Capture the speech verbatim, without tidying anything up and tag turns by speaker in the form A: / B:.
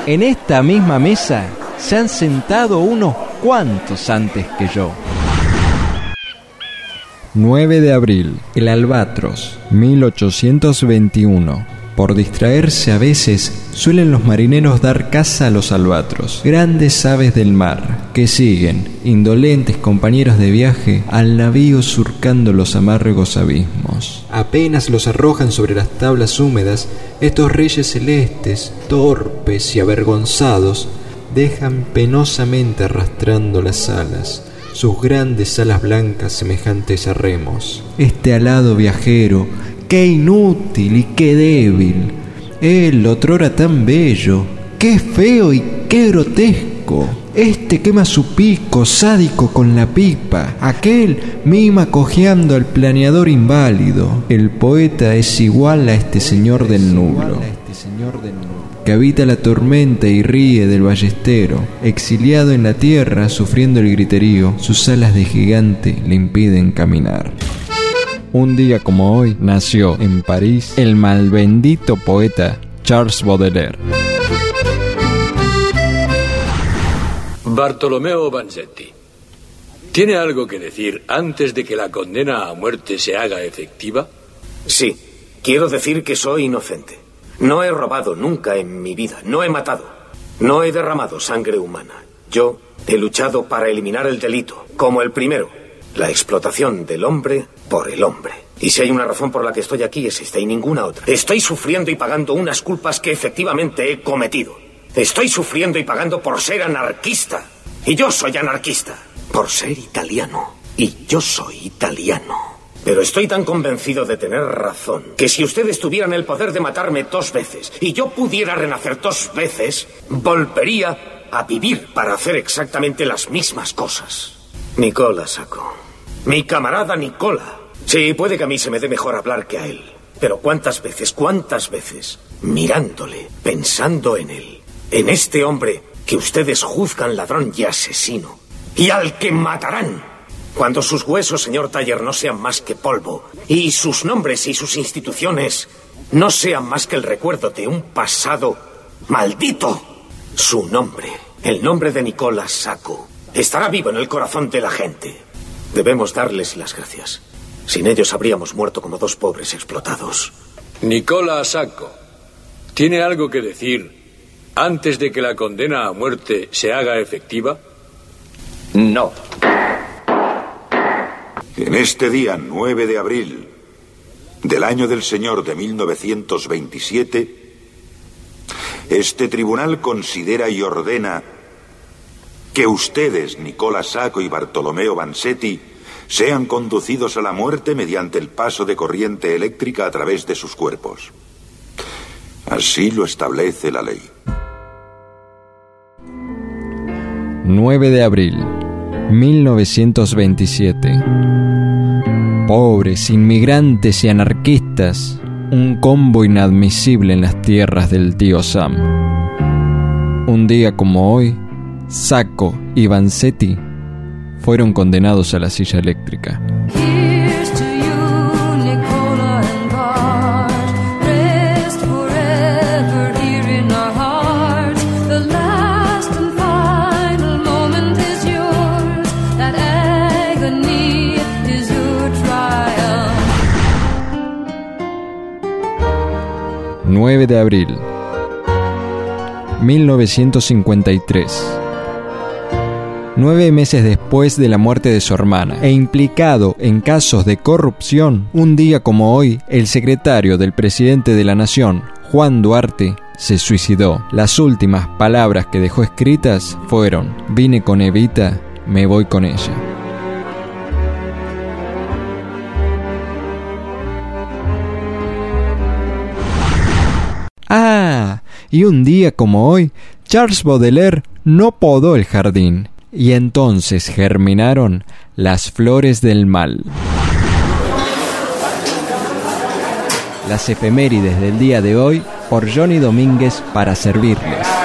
A: En esta misma mesa se han sentado unos cuantos antes que yo.
B: nueve de abril, el Albatros, mil ochocientos veintiuno. Por distraerse a veces, suelen los marineros dar caza a los albatros, grandes aves del mar, que siguen, indolentes compañeros de viaje, al navío surcando los amargos abismos. Apenas los arrojan sobre las tablas húmedas, estos reyes celestes, torpes y avergonzados, dejan penosamente arrastrando las alas, sus grandes alas blancas semejantes a remos. Este alado viajero, qué inútil y qué débil, él otrora tan bello, qué feo y qué grotesco. Este quema su pico sádico con la pipa, aquel mima cojeando al planeador inválido. El poeta es igual a este señor del nublo, que habita la tormenta y ríe del ballestero. Exiliado en la tierra, sufriendo el griterío, sus alas de gigante le impiden caminar. Un día como hoy nació en París el malbendito poeta Charles Baudelaire.
C: Bartolomeo Vanzetti, ¿tiene algo que decir antes de que la condena a muerte se haga efectiva?
D: Sí, quiero decir que soy inocente. No he robado nunca en mi vida, no he matado, no he derramado sangre humana. Yo he luchado para eliminar el delito, como el primero, la explotación del hombre por el hombre. Y si hay una razón por la que estoy aquí es esta y ninguna otra. Estoy sufriendo y pagando unas culpas que efectivamente he cometido. Estoy sufriendo y pagando por ser anarquista. Y yo soy anarquista. Por ser italiano. Y yo soy italiano. Pero estoy tan convencido de tener razón que si ustedes tuvieran el poder de matarme dos veces y yo pudiera renacer dos veces, volvería a vivir para hacer exactamente las mismas cosas. Nicola Sacco. Mi camarada Nicola. Sí, puede que a mí se me dé mejor hablar que a él. Pero ¿cuántas veces, cuántas veces, mirándole, pensando en él, en este hombre que ustedes juzgan ladrón y asesino, y al que matarán, cuando sus huesos, señor Taller, no sean más que polvo, y sus nombres y sus instituciones no sean más que el recuerdo de un pasado maldito? Su nombre, el nombre de Nicola Sacco, estará vivo en el corazón de la gente. Debemos darles las gracias. Sin ellos habríamos muerto como dos pobres explotados.
C: Nicola Sacco, ¿tiene algo que decir antes de que la condena a muerte se haga efectiva?
E: No.
F: En este día nueve de abril del año del Señor de mil novecientos veintisiete, este tribunal considera y ordena que ustedes, Nicola Sacco y Bartolomeo Vanzetti, sean conducidos a la muerte mediante el paso de corriente eléctrica a través de sus cuerpos. Así lo establece la ley.
B: nueve de abril, mil novecientos veintisiete. Pobres, inmigrantes y anarquistas, un combo inadmisible en las tierras del tío Sam. Un día como hoy, Sacco y Vanzetti fueron condenados a la silla eléctrica. nueve de abril, mil novecientos cincuenta y tres. Nueve meses después de la muerte de su hermana e implicado en casos de corrupción, un día como hoy, el secretario del presidente de la Nación, Juan Duarte, se suicidó. Las últimas palabras que dejó escritas fueron: vine con Evita, me voy con ella. Ah, y un día como hoy, Charles Baudelaire no podó el jardín, y entonces germinaron las flores del mal. Las efemérides del día de hoy por Johnny Domínguez para servirles.